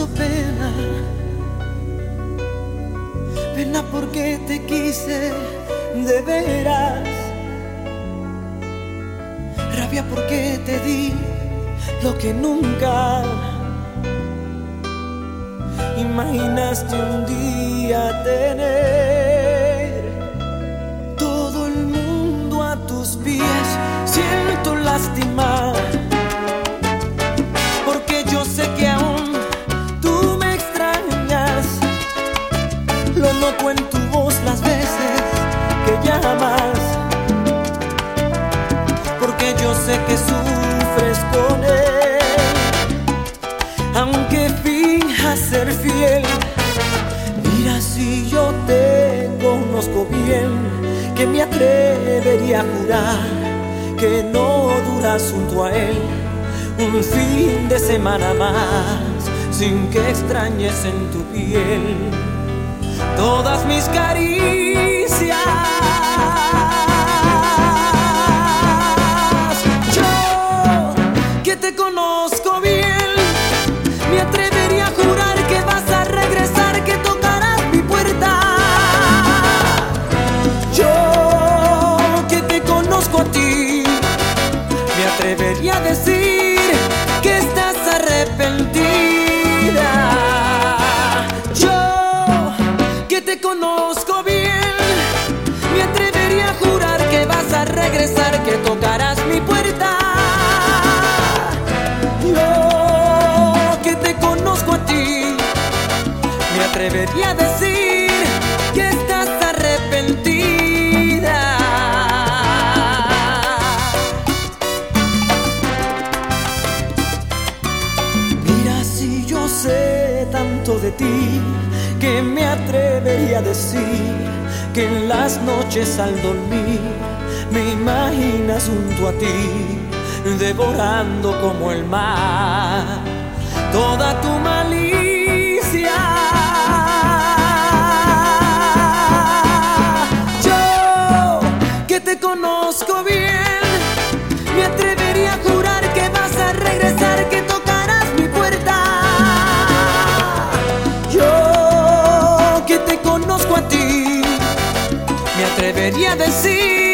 siento pena, pena porque te quise de veras, rabia porque te di lo que nunca imaginaste un día tener. Todo el mundo a tus pies, siento lástima, porque yo sé que aún tú me extrañas. Lo noto en tu voz las veces que llamas, porque yo sé que sufres con él. Aunque finjas ser fiel, mira si yo te conozco bien, que me atrevería a jurar que no duras junto a él un fin de semana más sin que extrañes en tu piel todas mis caricias. Yo, que te conozco bien, me atrevería a jurar que vas a regresar, que tocarás mi puerta. Yo, que te conozco a ti, me atrevería a decir que estás arrepentida. Yo, que te conozco bien, me atrevería a jurar que vas a regresar, que tocarás mi puerta. Yo, que te conozco a ti, me atrevería a decir que estás arrepentida. Mira si yo sé tanto de ti, que me atrevería a decir que en las noches al dormir me imaginas junto a ti, devorando como el mar toda tu malicia. Yo, que te conozco bien, me atrevería a jurar que vas a regresar, que tocarás mi puerta. Yo, que te conozco a ti, me atrevería a decir